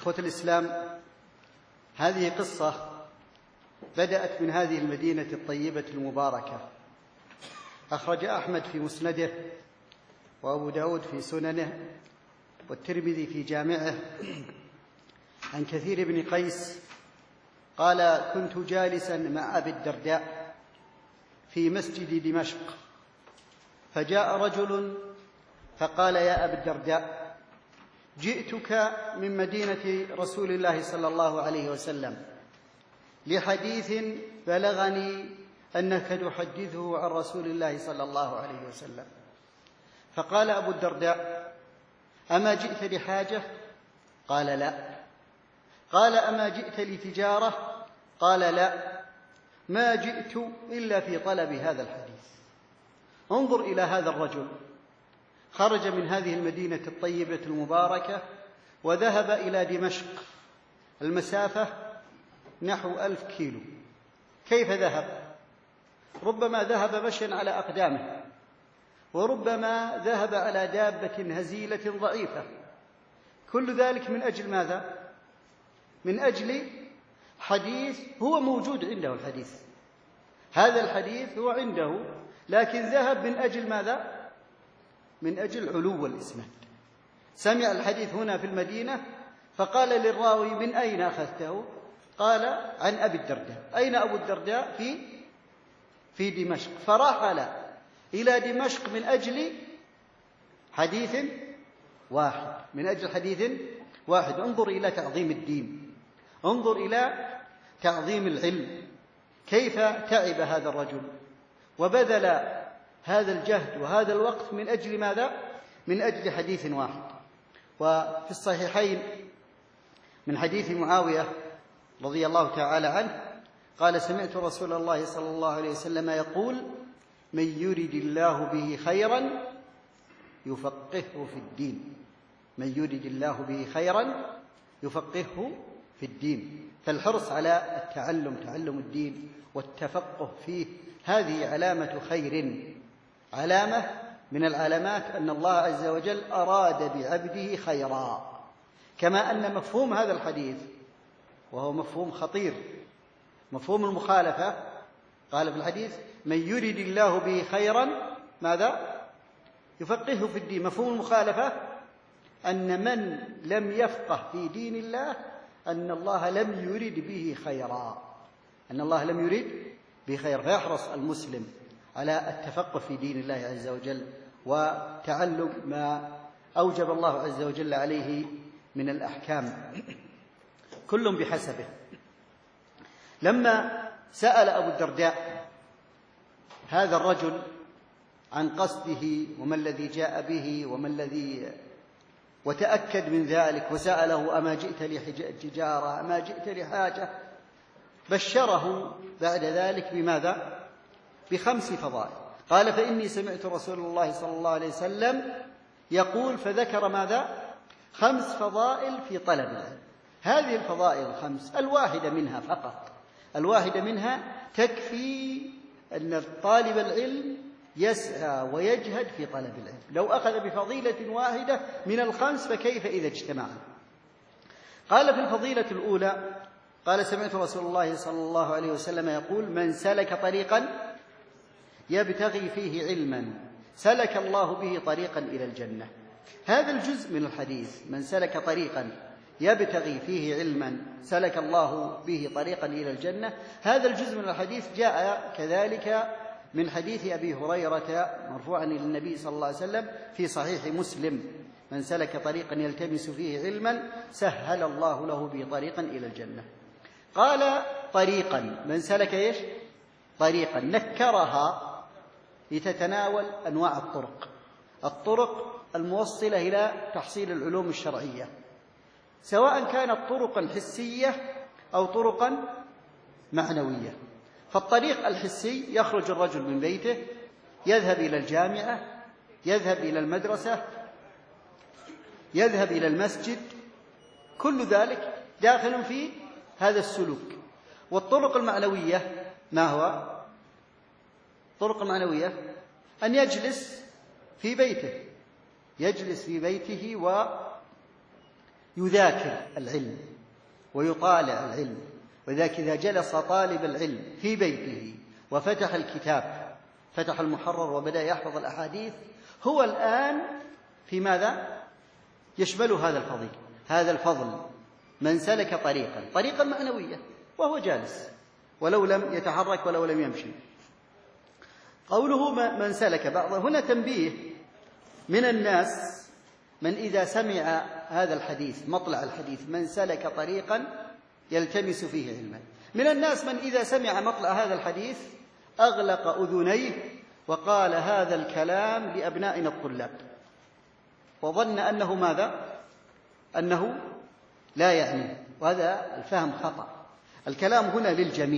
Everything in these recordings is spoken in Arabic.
إخوة الإسلام، هذه قصة بدأت من هذه المدينة الطيبة المباركة. أخرج أحمد في مسنده، وأبو داود في سننه، والترمذي في جامعه، عن كثير بن قيس قال: كنت جالسا مع أبي الدرداء في مسجد دمشق، فجاء رجل فقال: يا أبا الدرداء، جئتك من مدينة رسول الله صلى الله عليه وسلم لحديث بلغني أنك تحدثه عن رسول الله صلى الله عليه وسلم. فقال أبو الدرداء: أما جئت لحاجة؟ قال: لا. قال: أما جئت لتجارة؟ قال: لا، ما جئت إلا في طلب هذا الحديث. انظر إلى هذا الرجل، خرج من هذه المدينة الطيبة المباركة وذهب إلى دمشق، المسافة نحو 1000 كيلو. كيف ذهب؟ ربما ذهب مشيا على أقدامه، وربما ذهب على دابة هزيلة ضعيفة. كل ذلك من أجل ماذا؟ من أجل حديث هو موجود عنده. الحديث هذا الحديث هو عنده، لكن ذهب من أجل ماذا؟ من أجل علو الإسناد. سمع الحديث هنا في المدينة، فقال للراوي: من أين أخذته؟ قال: عن أبي الدرداء. أين أبو الدرداء؟ في دمشق. فرحل إلى دمشق من أجل حديث واحد، من أجل حديث واحد. انظر إلى تعظيم الدين، انظر إلى تعظيم العلم، كيف تعب هذا الرجل وبذل هذا الجهد وهذا الوقت من أجل ماذا؟ من أجل حديث واحد. وفي الصحيحين من حديث معاوية رضي الله تعالى عنه قال: سمعت رسول الله صلى الله عليه وسلم يقول: من يرد الله به خيرا يفقهه في الدين. من يرد الله به خيرا يفقهه في الدين. فالحرص على التعلم، تعلم الدين والتفقه فيه، هذه علامة خير، علامة من العلامات أن الله عز وجل أراد بعبده خيرا. كما أن مفهوم هذا الحديث، وهو مفهوم خطير، مفهوم المخالفة، قال في الحديث: من يرد الله به خيرا ماذا؟ يفقهه في الدين. مفهوم المخالفة أن من لم يفقه في دين الله أن الله لم يرد به خيرا، أن الله لم يرد به خيرا. فيحرص المسلم على التفقه في دين الله عز وجل وتعلم ما أوجب الله عز وجل عليه من الأحكام، كل بحسبه. لما سأل أبو الدرداء هذا الرجل عن قصده وما الذي جاء به وتأكد من ذلك، وسأله: أما جئت لتجارة؟ أما جئت لحاجة؟ بشره بعد ذلك بماذا؟ ب5 فضائل. قال: فإني سمعت رسول الله صلى الله عليه وسلم يقول، فذكر ماذا؟ 5 فضائل في طلب العلم. هذه الفضائل 5، الواحدة منها فقط، الواحدة منها تكفي أن طالب العلم يسعى ويجهد في طلب العلم. لو أخذ بفضيلة واحدة من 5 فكيف إذا اجتمعنا؟ قال: في الفضيلة الأولى قال: سمعت رسول الله صلى الله عليه وسلم يقول: من سلك طريقا يبتغي فيه علما سلك الله به طريقا إلى الجنة. هذا الجزء من الحديث: من سلك طريقا يبتغي فيه علما سلك الله به طريقا إلى الجنة، هذا الجزء من الحديث جاء كذلك من حديث أبي هريرة مرفوعا إلى النبي صلى الله عليه وسلم في صحيح مسلم: من سلك طريقا يلتمس فيه علما سهل الله له به طريقا إلى الجنة. قال: طريقا، من سلك إيش؟ طريقا، نكرها لتتناول أنواع الطرق الموصلة إلى تحصيل العلوم الشرعية، سواء كانت طرقا حسية أو طرقا معنوية. فالطريق الحسي: يخرج الرجل من بيته، يذهب إلى الجامعة، يذهب إلى المدرسة، يذهب إلى المسجد، كل ذلك داخل في هذا السلوك. والطرق المعنوية ما هو؟ الطرق المعنوية أن يجلس في بيته، يجلس في بيته يذاكر العلم ويطالع العلم. وذلك إذا جلس طالب العلم في بيته وفتح الكتاب، فتح المحرر وبدأ يحفظ الأحاديث، هو الآن في ماذا؟ يشمل هذا الفضل من سلك طريقا معنوية وهو جالس ولو لم يتحرك ولو لم يمشي. قوله من سلك بعض، هنا تنبيه: من الناس من إذا سمع هذا الحديث، مطلع الحديث، من سلك طريقا يلتمس فيه علما، من الناس من إذا سمع مطلع هذا الحديث أغلق أذنيه وقال هذا الكلام لأبنائنا الطلاب، وظن أنه ماذا؟ أنه لا يعني، وهذا الفهم خطأ. الكلام هنا للجميع،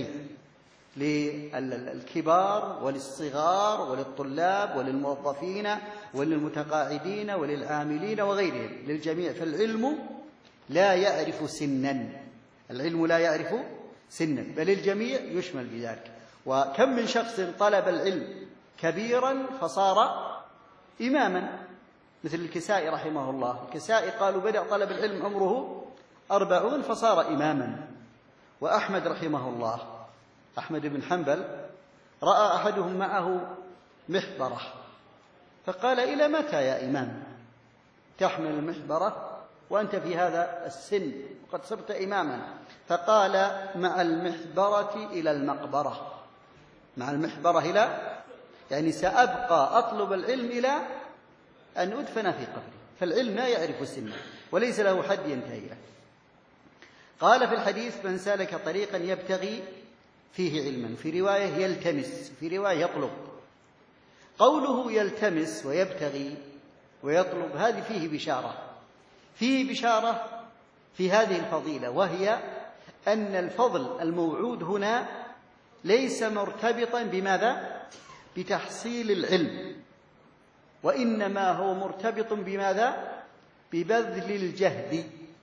للكبار وللصغار وللطلاب وللموظفين وللمتقاعدين وللعاملين وغيرهم، للجميع. فالعلم لا يعرف سنا، العلم لا يعرف سنا، بل الجميع يشمل بذلك. وكم من شخص طلب العلم كبيرا فصار إماما، مثل الكسائي رحمه الله. الكسائي قالوا بدأ طلب العلم عمره 40 فصار إماما. وأحمد رحمه الله، أحمد بن حنبل، رأى أحدهم معه محبرة فقال: إلى متى يا إمام تحمل المحبرة وأنت في هذا السن وقد صرت إماما؟ فقال: مع المحبرة إلى المقبرة. مع المحبرة إلى، يعني سأبقى أطلب العلم إلى أن أدفن في قبري. فالعلم لا يعرف سنه وليس له حد ينتهي له. قال في الحديث: من سلك طريقا يبتغي فيه علما، في رواية يلتمس، في رواية يطلب. قوله يلتمس ويبتغي ويطلب هذه فيه بشارة في هذه الفضيلة، وهي أن الفضل الموعود هنا ليس مرتبطا بماذا؟ بتحصيل العلم، وإنما هو مرتبط بماذا؟ ببذل الجهد.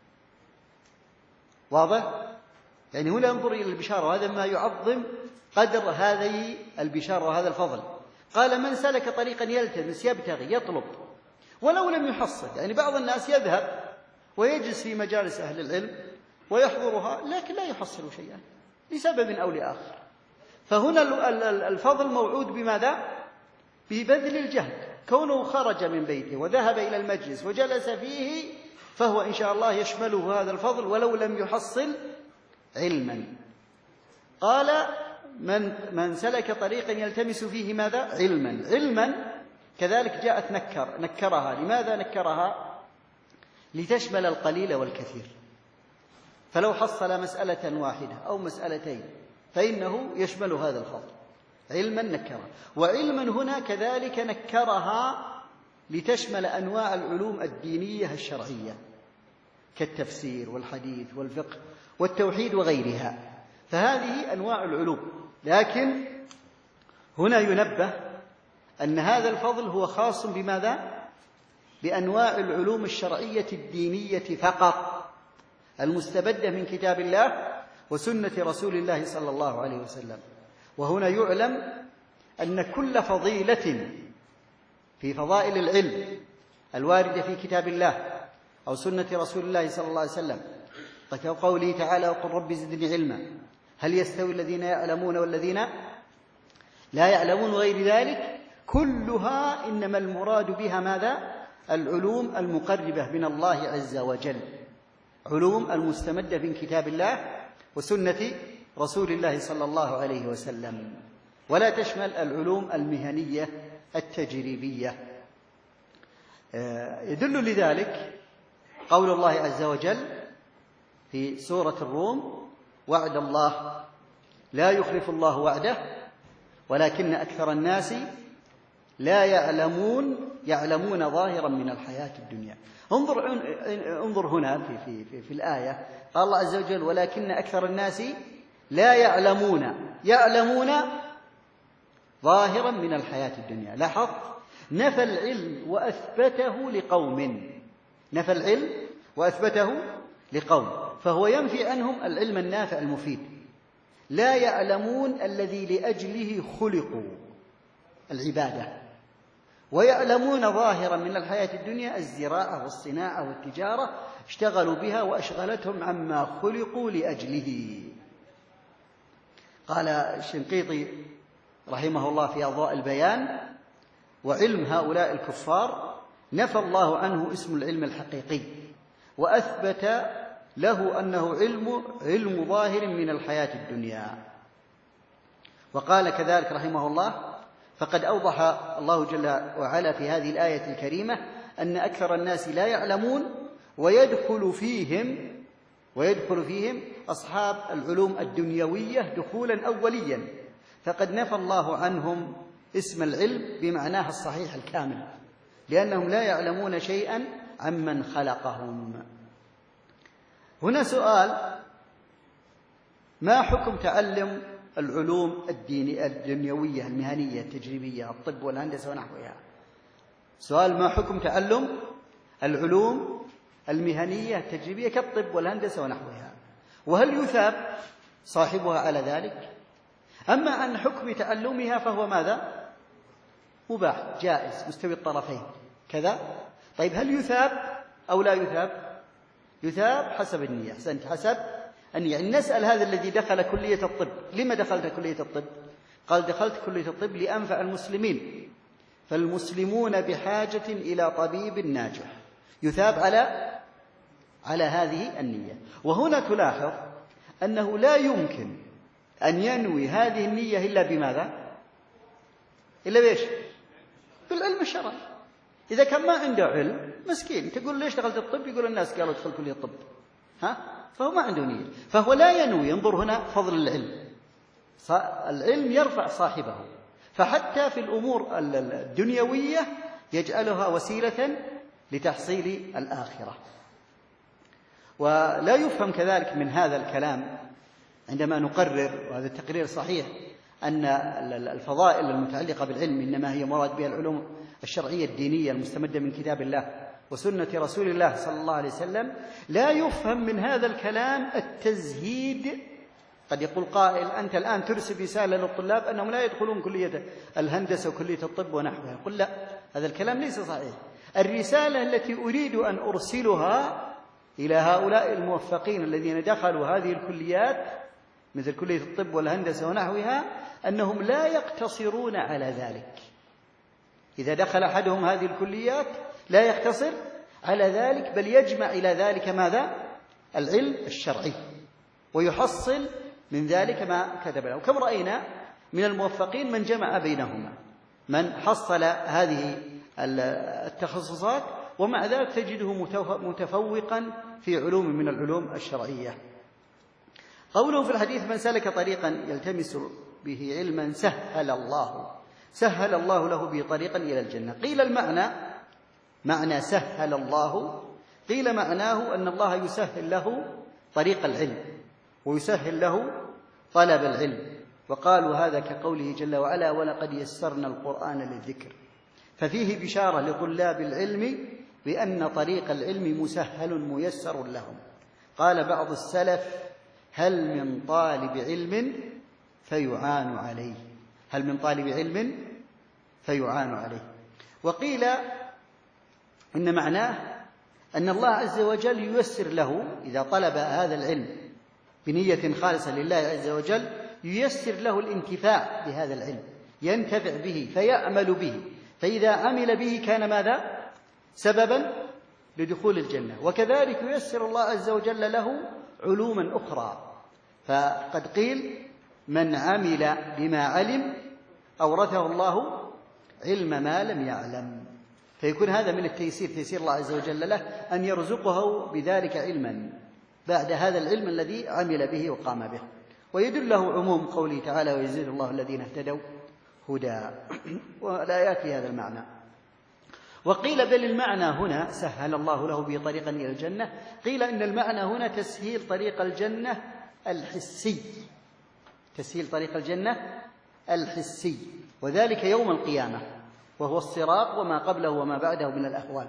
واضح؟ يعني هنا انظر إلى البشارة، وهذا ما يعظم قدر هذه البشارة وهذا الفضل. قال: من سلك طريقا يلتمس، يبتغي، يطلب، ولو لم يحصل. يعني بعض الناس يذهب ويجلس في مجالس أهل العلم ويحضرها لكن لا يحصل شيئا لسبب أو لآخر. فهنا الفضل موعود بماذا؟ ببذل الجهد. كونه خرج من بيته وذهب إلى المجلس وجلس فيه فهو إن شاء الله يشمله هذا الفضل ولو لم يحصل علما. قال: من سلك طريقا يلتمس فيه ماذا؟ علما كذلك جاءت نكرها. لماذا نكرها؟ لتشمل القليل والكثير. فلو حصل مسألة واحدة أو مسألتين فإنه يشمل هذا الفضل. علما نكرها، وعلما هنا كذلك نكرها لتشمل أنواع العلوم الدينية الشرعية كالتفسير والحديث والفقه والتوحيد وغيرها. فهذه أنواع العلوم، لكن هنا ينبه أن هذا الفضل هو خاص بماذا؟ بأنواع العلوم الشرعية الدينية فقط، المستبدة من كتاب الله وسنة رسول الله صلى الله عليه وسلم. وهنا يعلم أن كل فضيلة في فضائل العلم الواردة في كتاب الله أو سنة رسول الله صلى الله عليه وسلم، كقوله تعالى: وقل رب زدني علما، هل يستوي الذين يعلمون والذين لا يعلمون؟ غير ذلك كلها إنما المراد بها ماذا؟ العلوم المقربة من الله عز وجل، علوم المستمدة من كتاب الله وسنة رسول الله صلى الله عليه وسلم، ولا تشمل العلوم المهنية التجريبية. يدل لذلك قول الله عز وجل في سورة الروم: وعد الله لا يخلف الله وعده ولكن أكثر الناس لا يعلمون ظاهرا من الحياة الدنيا. انظر هنا في الآية، قال الله عز وجل: ولكن أكثر الناس لا يعلمون ظاهرا من الحياة الدنيا. لاحظ، نفى العلم وأثبته لقوم، نفى العلم وأثبته لقوم، فهو ينفي عنهم العلم النافع المفيد. لا يعلمون الذي لأجله خلقوا، العبادة، ويعلمون ظاهرا من الحياة الدنيا الزراعة والصناعة والتجارة اشتغلوا بها وأشغلتهم عما خلقوا لأجله. قال الشنقيطي رحمه الله في أضواء البيان: وعلم هؤلاء الكفار نفى الله عنه اسم العلم الحقيقي وأثبت له أنه علم ظاهر من الحياة الدنيا. وقال كذلك رحمه الله: فقد أوضح الله جل وعلا في هذه الآية الكريمة أن أكثر الناس لا يعلمون ويدخل فيهم أصحاب العلوم الدنيوية دخولا أوليا، فقد نفى الله عنهم اسم العلم بمعناه الصحيح الكامل، لأنهم لا يعلمون شيئا عمن خلقهم. هنا سؤال: ما حكم تعلم العلوم الدنيوية المهنية التجريبية، الطب والهندسة ونحوها؟ سؤال: ما حكم تعلم العلوم المهنية التجريبية كالطب والهندسة ونحوها؟ وهل يثاب صاحبها على ذلك؟ أما عن حكم تعلمها فهو ماذا؟ مباح جائز مستوي الطرفين كذا. طيب هل يثاب أو لا يثاب؟ يثاب حسب النية. أحسنت، حسب النية. يعني نسأل هذا الذي دخل كلية الطب: لما دخلت كلية الطب؟ قال: دخلت كلية الطب لأنفع المسلمين، فالمسلمون بحاجة إلى طبيب ناجح. يثاب على هذه النية. وهنا تلاحظ أنه لا يمكن أن ينوي هذه النية إلا بماذا؟ إلا بإيش؟ بالعلم الشرعي. إذا كان ما عنده علم مسكين، تقول ليش دخلت الطب؟ يقول الناس قالوا ادخل كلية الطب، فهو ما عنده نية، فهو لا ينوي. انظر هنا فضل العلم، العلم يرفع صاحبه، فحتى في الأمور الدنيوية يجعلها وسيلة لتحصيل الآخرة. ولا يفهم كذلك من هذا الكلام عندما نقرر، وهذا التقرير صحيح، أن الفضائل المتعلقة بالعلم إنما هي مراد بها العلوم الشرعية الدينية المستمدة من كتاب الله وسنة رسول الله صلى الله عليه وسلم. لا يفهم من هذا الكلام التزهيد. قد يقول قائل: أنت الآن ترسل رسالة للطلاب أنهم لا يدخلون كلية الهندسة وكلية الطب ونحوها. قل لا، هذا الكلام ليس صحيح. الرسالة التي أريد أن أرسلها إلى هؤلاء الموفقين الذين دخلوا هذه الكليات مثل كلية الطب والهندسة ونحوها أنهم لا يقتصرون على ذلك. إذا دخل أحدهم هذه الكليات لا يقتصر على ذلك، بل يجمع إلى ذلك ماذا؟ العلم الشرعي، ويحصل من ذلك ما كتب له. وكم رأينا من الموفقين من جمع بينهما، من حصل هذه التخصصات ومع ذلك تجده متفوقا في علوم من العلوم الشرعية. قوله في الحديث: من سلك طريقا يلتمس به علما سهل الله له به طريقا إلى الجنة. قيل المعنى معنى سهل الله، قيل معناه أن الله يسهل له طريق العلم ويسهل له طلب العلم. وقالوا هذا كقوله جل وعلا: ولقد يسرنا القرآن للذكر. ففيه بشارة لطلاب العلم بأن طريق العلم مسهل ميسر لهم. قال بعض السلف: هل من طالب علم فيعان عليه؟ هل من طالب علم فيعان عليه. وقيل إن معناه أن الله عز وجل ييسر له إذا طلب هذا العلم بنية خالصة لله عز وجل، ييسر له الانتفاع بهذا العلم، ينتفع به فيعمل به، فإذا عمل به كان ماذا؟ سببا لدخول الجنة. وكذلك ييسر الله عز وجل له علوما أخرى. فقد قيل: من عمل بما علم أورثه الله علم ما لم يعلم. فيكون هذا من التيسير، تيسير الله عز وجل له أن يرزقه بذلك علما بعد هذا العلم الذي عمل به وقام به. ويدل له عموم قوله تعالى: ويزيد الله الذين اهتدوا هدى. والآيات في هذا المعنى. وقيل بل المعنى هنا سهل الله له به طريقا إلى الجنة. قيل إن المعنى هنا تسهيل طريق الجنة الحسي، تسهيل طريق الجنة الحسي، وذلك يوم القيامة، وهو الصراط وما قبله وما بعده من الأحوال.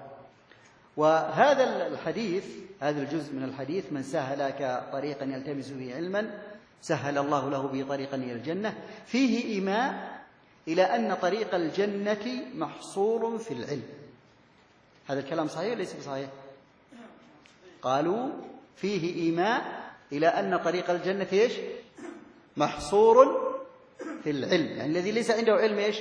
وهذا الحديث، هذا الجزء من الحديث: من سهلك طريقا يلتمس به علما سهل الله له به طريقا إلى الجنة، فيه إيماء إلى أن طريق الجنة محصور في العلم. هذا الكلام صحيح ليس بصحيح؟ قالوا فيه إيماء إلى أن طريق الجنة إيش؟ محصور في العلم، يعني الذي ليس عنده علم إيش؟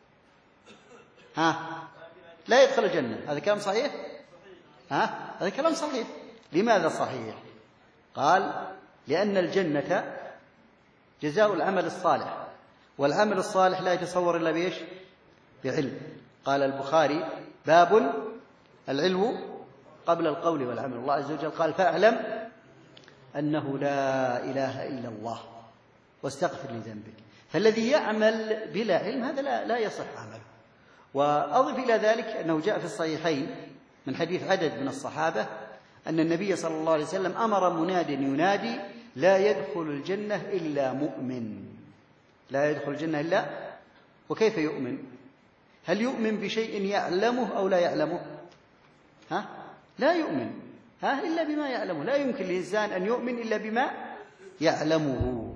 لا يدخل الجنة. هذا كلام صحيح؟ هذا كلام صحيح. لماذا صحيح؟ قال لأن الجنة جزاء العمل الصالح، والعمل الصالح لا يتصور إلا بإيش؟ بعلم. قال البخاري: باب العلم قبل القول والعمل. الله عز وجل قال: فاعلم أنه لا إله إلا الله واستغفر لذنبك. فالذي يعمل بلا علم هذا لا يصح عمله. وأضف إلى ذلك أنه جاء في الصحيحين من حديث عدد من الصحابة أن النبي صلى الله عليه وسلم أمر مناد ينادي: لا يدخل الجنة إلا مؤمن. لا يدخل الجنة إلا. وكيف يؤمن؟ هل يؤمن بشيء يعلمه أو لا يعلمه؟ لا يؤمن إلا بما يعلمه. لا يمكن للإنسان أن يؤمن إلا بما يعلمه.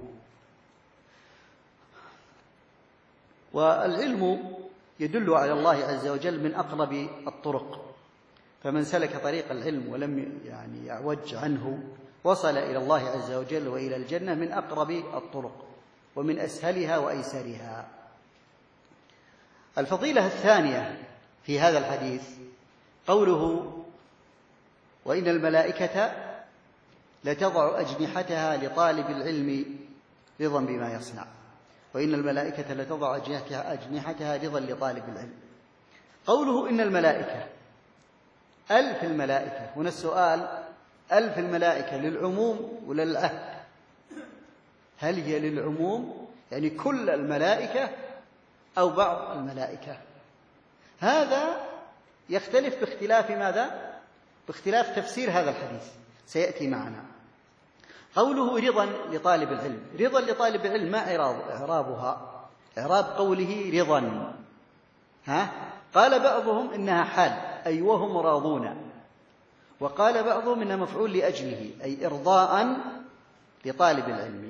والعلم يدل على الله عز وجل من أقرب الطرق، فمن سلك طريق العلم ولم يعوج عنه وصل إلى الله عز وجل وإلى الجنة من أقرب الطرق ومن أسهلها وأيسرها. الفضيلة الثانية في هذا الحديث قوله: وإن الملائكة لتضع أجنحتها لطالب العلم رضا بما يصنع. وإن الملائكة لتضع أجنحتها رضا لطالب العلم. قوله إن الملائكة، ألف الملائكة، هنا السؤال: ألف الملائكة للعموم ولا للعهد؟ هل هي للعموم يعني كل الملائكة أو بعض الملائكة؟ هذا يختلف باختلاف ماذا؟ باختلاف تفسير هذا الحديث سيأتي معنا. قوله رضا لطالب العلم، رضا لطالب العلم ما إعرابها؟ إعراب قوله رضا قال بعضهم إنها حال أي وهم راضون، وقال بعضهم إنها مفعول لأجله أي إرضاء لطالب العلم.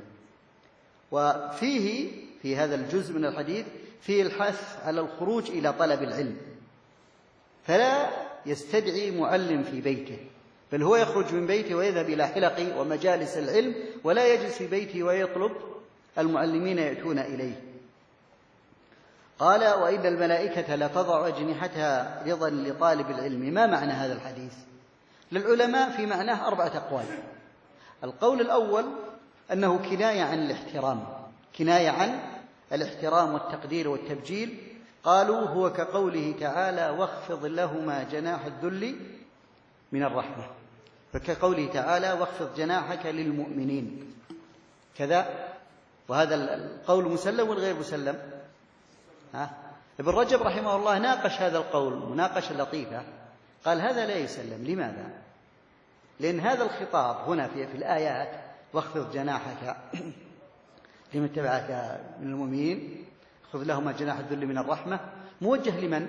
وفيه في هذا الجزء من الحديث فيه الحث على الخروج إلى طلب العلم، فلا يستدعي معلم في بيته، بل هو يخرج من بيته ويذهب إلى حلق ومجالس العلم، ولا يجلس في بيته ويطلب المعلمين يأتون إليه. قال: وإن الملائكة لتضع أجنحتها رضا لطالب العلم. ما معنى هذا الحديث؟ للعلماء في معناه 4 أقوال. القول الأول أنه كناية عن الاحترام، كناية عن الاحترام والتقدير والتبجيل. قالوا: هو كقوله تعالى: واخفض لهما جناح الذل من الرحمة، فكقوله تعالى: واخفض جناحك للمؤمنين كذا. وهذا القول مسلم والغير مسلم. ابن رجب رحمه الله ناقش هذا القول مناقشة لطيفة، قال: هذا لا يسلم. لماذا؟ لأن هذا الخطاب هنا في الآيات: واخفض جناحك لمن اتبعك من المؤمنين، خذ لهما جناح الذل من الرحمة، موجه لمن؟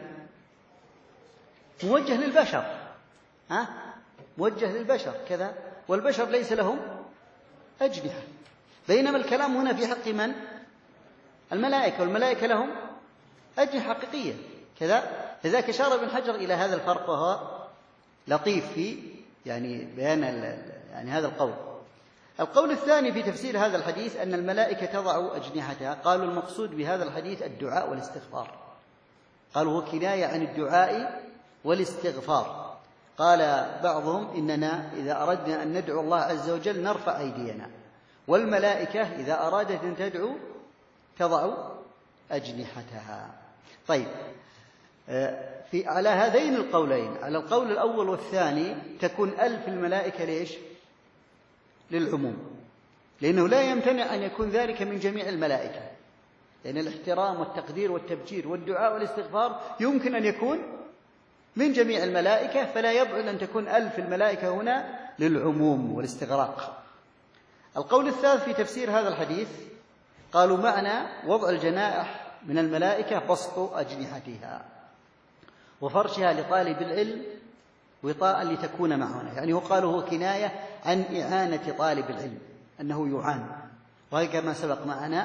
موجه للبشر، موجه للبشر كذا، والبشر ليس لهم أجنحة. بينما الكلام هنا في حق من؟ الملائكة، والملائكة لهم أجنحة حقيقية كذا. لذلك أشار ابن حجر إلى هذا الفرق، وهو لطيف في بيان هذا القول. القول الثاني في تفسير هذا الحديث أن الملائكة تضع أجنحتها، قالوا المقصود بهذا الحديث الدعاء والاستغفار. قالوا هو كناية عن الدعاء والاستغفار. قال بعضهم: إننا إذا أردنا أن ندعو الله عز وجل نرفع أيدينا، والملائكة إذا أرادت أن تدعو تضع أجنحتها. طيب، على هذين القولين، على القول الأول والثاني، تكون ألف الملائكة ليش؟ للعموم، لأنه لا يمتنع أن يكون ذلك من جميع الملائكة، لأن الاحترام والتقدير والتبجير والدعاء والاستغفار يمكن أن يكون من جميع الملائكة، فلا يبعد أن تكون ألف الملائكة هنا للعموم والاستغراق. القول الثالث في تفسير هذا الحديث قالوا: معنى وضع الجناح من الملائكة بسط أجنحتها وفرشها لطالب العلم وطاء لتكون معنا. وقالوا هو كناية عن إعانة طالب العلم، أنه يعان. وهي كما سبق معنا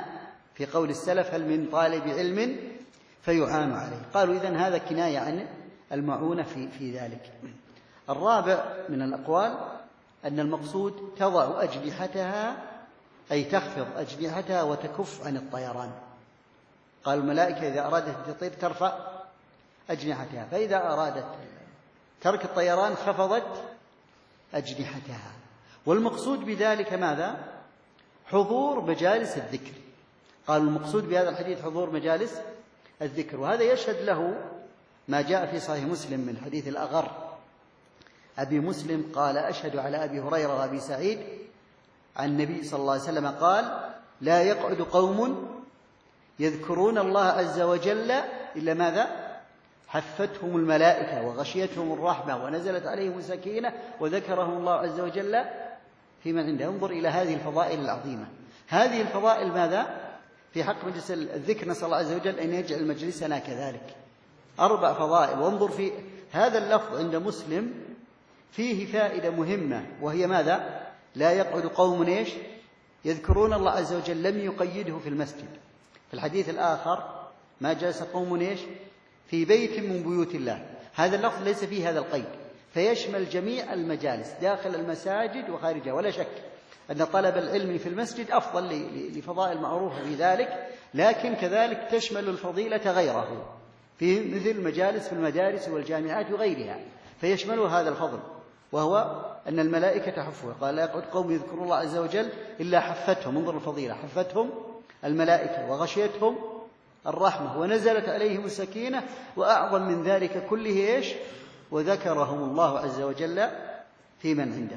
في قول السلف: هل من طالب علم فيعان عليه. قالوا إذن هذا كناية عن المعونة في ذلك. الرابع من الأقوال أن المقصود تضع أجنحتها، أي تخفض أجنحتها وتكف عن الطيران. قال الملائكة إذا أرادت أن تطير ترفع أجنحتها، فإذا أرادت ترك الطيران خفضت أجنحتها. والمقصود بذلك ماذا؟ حضور مجالس الذكر. قال المقصود بهذا الحديث حضور مجالس الذكر، وهذا يشهد له ما جاء في صحيح مسلم من حديث الأغر أبي مسلم قال: أشهد على أبي هريرة وأبي سعيد عن النبي صلى الله عليه وسلم قال: لا يقعد قوم يذكرون الله عز وجل إلا ماذا؟ حفتهم الملائكة وغشيتهم الرحمة ونزلت عليهم السكينة وذكرهم الله عز وجل في من عنده. انظر إلى هذه الفضائل العظيمة. هذه الفضائل ماذا؟ في حق مجلس الذكر نسأل الله عز وجل أن يجعل مجلسنا كذلك. 4 فضائل. وانظر في هذا اللفظ عند مسلم فيه فائدة مهمة، وهي ماذا؟ لا يقعد قوم يذكرون الله عز وجل، لم يقيده في المسجد. في الحديث الآخر: ما جلس قوم في بيت من بيوت الله. هذا اللفظ ليس فيه هذا القيد، فيشمل جميع المجالس داخل المساجد وخارجها. ولا شك أن طلب العلم في المسجد أفضل لفضائل معروفة في ذلك، لكن كذلك تشمل الفضيلة غيره في مثل مجالس في المدارس والجامعات وغيرها، فيشمل هذا الفضل، وهو أن الملائكة تحفها. قال: لا يقعد قوم يذكرون الله عز وجل إلا حفتهم. انظر الفضيلة: حفتهم الملائكة وغشيتهم الرحمة ونزلت عليهم السكينة، وأعظم من ذلك كله وذكرهم الله عز وجل في من عنده.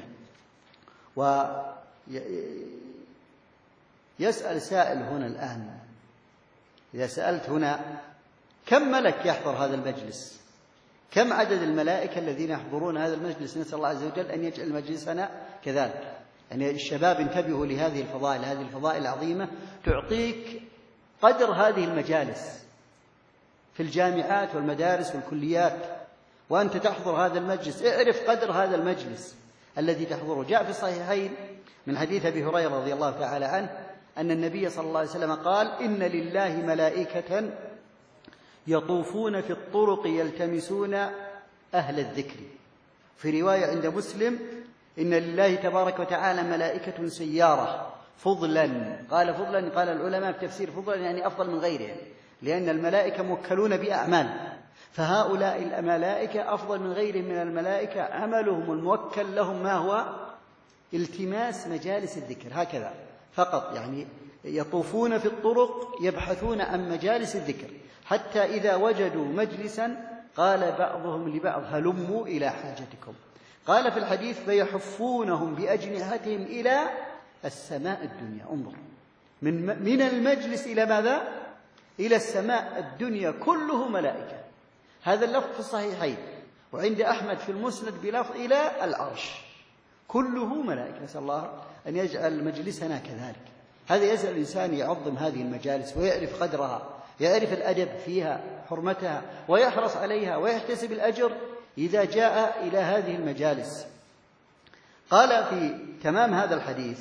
ويسأل سائل هنا الآن: إذا سألت هنا كم ملك يحضر هذا المجلس؟ كم عدد الملائكة الذين يحضرون هذا المجلس؟ نسأل الله عز وجل أن يجعل مجلسنا كذلك. يعني الشباب انتبهوا لهذه الفضائل، هذه الفضائل العظيمة تعطيك قدر هذه المجالس في الجامعات والمدارس والكليات، وأنت تحضر هذا المجلس. اعرف قدر هذا المجلس الذي تحضره. جاء في الصحيحين من حديث أبي هريرة رضي الله تعالى عنه أن النبي صلى الله عليه وسلم قال: إن لله ملائكة يطوفون في الطرق يلتمسون أهل الذكر. في رواية عند مسلم: إن لله تبارك وتعالى ملائكة سيارة فضلا. قال فضلا، قال العلماء في تفسير فضلا يعني أفضل من غيرهم، لأن الملائكة موكلون بأعمال، فهؤلاء الملائكة أفضل من غيرهم من الملائكة. عملهم الموكل لهم ما هو؟ التماس مجالس الذكر، هكذا فقط. يعني يطوفون في الطرق يبحثون عن مجالس الذكر، حتى إذا وجدوا مجلسا قال بعضهم لبعض: هلموا إلى حاجتكم. قال في الحديث: فيحفونهم بأجنحتهم إلى السماء الدنيا. انظر، من المجلس إلى ماذا؟ إلى السماء الدنيا، كله ملائكة. هذا اللفظ في الصحيحين، وعند أحمد في المسند بلفظ إلى العرش، كله ملائكة. نسأل الله أن يجعل مجلسنا كذلك. هذا يسأل الإنسان يعظم هذه المجالس ويعرف قدرها، يعرف الأدب فيها، حرمتها، ويحرص عليها ويحتسب الأجر إذا جاء إلى هذه المجالس. قال في تمام هذا الحديث: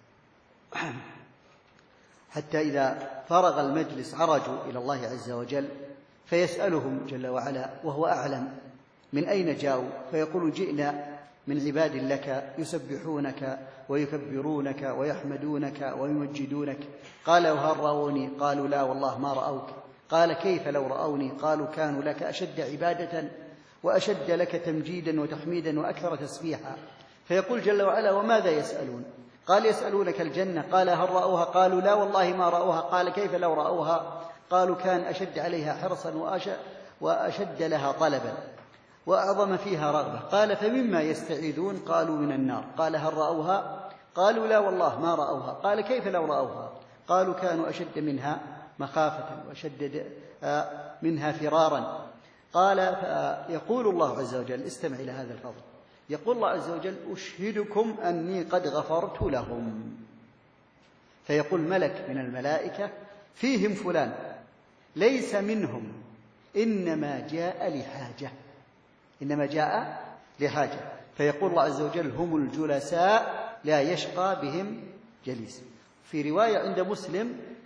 حتى إذا فرغ المجلس عرجوا إلى الله عز وجل فيسألهم جل وعلا وهو أعلم من أين جاءوا، فيقول: جئنا من عباد لك يسبحونك ويكبرونك ويحمدونك ويمجدونك. قال: وهل رأوني؟ قالوا: لا والله ما رأوك. قال: كيف لو رأوني؟ قالوا: كانوا لك أشد عبادة وأشد لك تمجيدا وتحميدا وأكثر تسبيحا. فيقول جل وعلا: وماذا يسألون؟ قال: يسألونك الجنة. قال: هل رأوها؟ قالوا: لا والله ما رأوها. قال: كيف لو رأوها؟ قالوا: كان أشد عليها حرصا وأشد لها طلبا وأعظم فيها رغبة. قال: فمما يستعيذون؟ قالوا: من النار. قال: هل رأوها؟ قالوا: لا والله ما رأوها. قال: كيف لو رأوها؟ قالوا: كانوا أشد منها مخافة وأشد منها فرارا. قال: يقول الله عز وجل، استمع إلى هذا الفضل، يقول الله عز وجل: أشهدكم أني قد غفرت لهم. فيقول ملك من الملائكة: فيهم فلان ليس منهم، إنما جاء لحاجة، إنما جاء لحاجة. فيقول الله عز وجل: هم الجلساء لا يشقى بهم جليس. في رواية عند مسلم: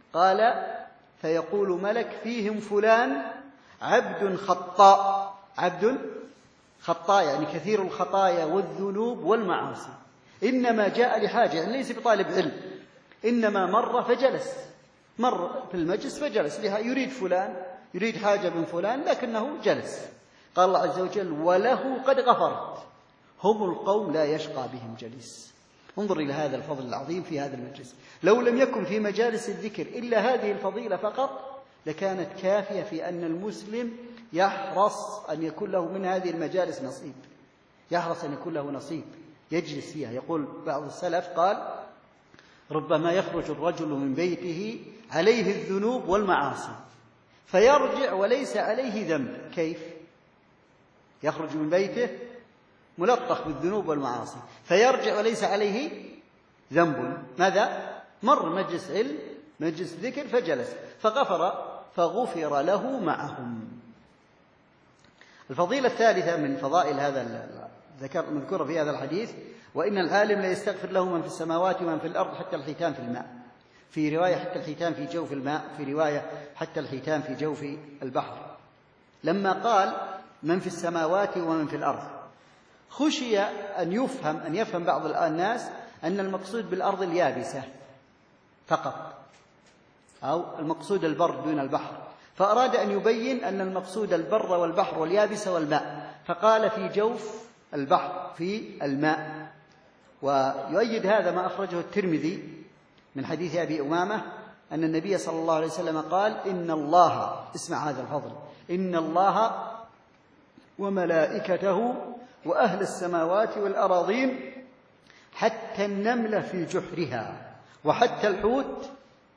قال: فيقول ملك: فيهم فلان عبد خطاء. عبد خطاء يعني كثير الخطايا والذنوب والمعاصي، إنما جاء لحاجة، يعني ليس بطالب علم، إنما مر فجلس، مر في المجلس فجلس، يريد فلان، يريد حاجة من فلان لكنه جلس. قال الله عز وجل: وله قد غفرت، هم القوم لا يشقى بهم جليس. انظر إلى هذا الفضل العظيم في هذا المجلس. لو لم يكن في مجالس الذكر إلا هذه الفضيلة فقط لكانت كافية في أن المسلم يحرص أن يكون له من هذه المجالس نصيب، يحرص أن يكون له نصيب يجلس فيها. يقول بعض السلف قال: ربما يخرج الرجل من بيته عليه الذنوب والمعاصي فيرجع وليس عليه ذنب. كيف؟ يخرج من بيته ملطخ بالذنوب والمعاصي فيرجع وليس عليه ذنب. ماذا؟ مر مجلس علم، مجلس ذكر، فجلس فغفر له معهم. الفضيلة الثالثة من فضائل هذا المذكورة في هذا الحديث: وإن العالم لا يستغفر له من في السماوات ومن في الأرض حتى الحيتان في الماء. في رواية حتى الحيتان في جوف الماء، في رواية حتى الحيتان في جوف البحر. لما قال من في السماوات ومن في الأرض خشي أن يفهم بعض الناس أن المقصود بالأرض اليابسة فقط، أو المقصود البر دون البحر، فأراد أن يبين أن المقصود البر والبحر واليابسة والماء، فقال في جوف البحر في الماء. ويؤيد هذا ما أخرجه الترمذي من حديث أبي أمامة أن النبي صلى الله عليه وسلم قال: إن الله، اسمع هذا الفضل، إن الله وملائكته وأهل السماوات والأراضين حتى النملة في جحرها وحتى الحوت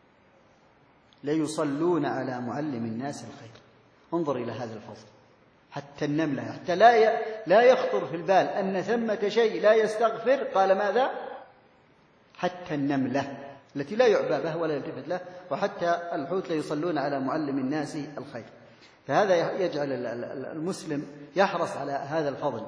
ليصلون على معلم الناس الخير. انظر إلى هذا الفضل، حتى النملة، حتى لا يخطر في البال أن ثمة شيء لا يستغفر. قال ماذا؟ حتى النملة التي لا يعبى بها ولا يلتفت له، وحتى الحوت ليصلون على معلم الناس الخير. فهذا يجعل المسلم يحرص على هذا الفضل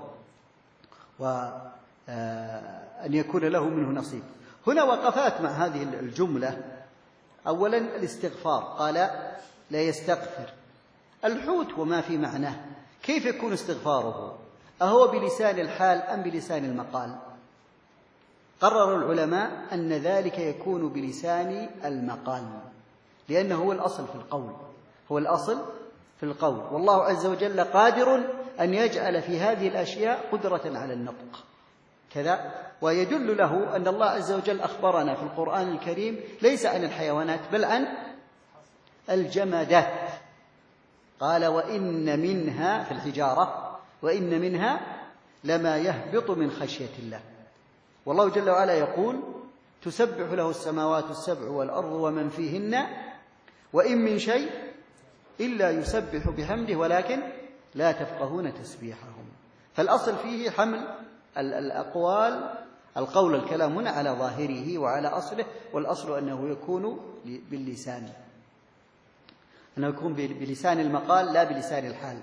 وأن يكون له منه نصيب. هنا وقفات مع هذه الجملة. أولا الاستغفار، قال لا يستغفر. الحوت وما في معناه، كيف يكون استغفاره؟ أهو بلسان الحال أم بلسان المقال؟ قرر العلماء أن ذلك يكون بلسان المقال، لأنه هو الأصل في القول، هو الأصل في القول، والله عز وجل قادر أن يجعل في هذه الأشياء قدرة على النطق كذا. ويدل له أن الله عز وجل أخبرنا في القرآن الكريم ليس عن الحيوانات بل عن الجمادات. قال: وإن منها، في الحجارة، وإن منها لما يهبط من خشية الله. والله جل وعلا يقول: تسبح له السماوات السبع والأرض ومن فيهن وإن من شيء إلا يسبح بحمده ولكن لا تفقهون تسبيحهم. فالأصل فيه حمل القول الكلام هنا على ظاهره وعلى أصله، والأصل أنه يكون باللسان، أنه يكون بلسان المقال لا بلسان الحال.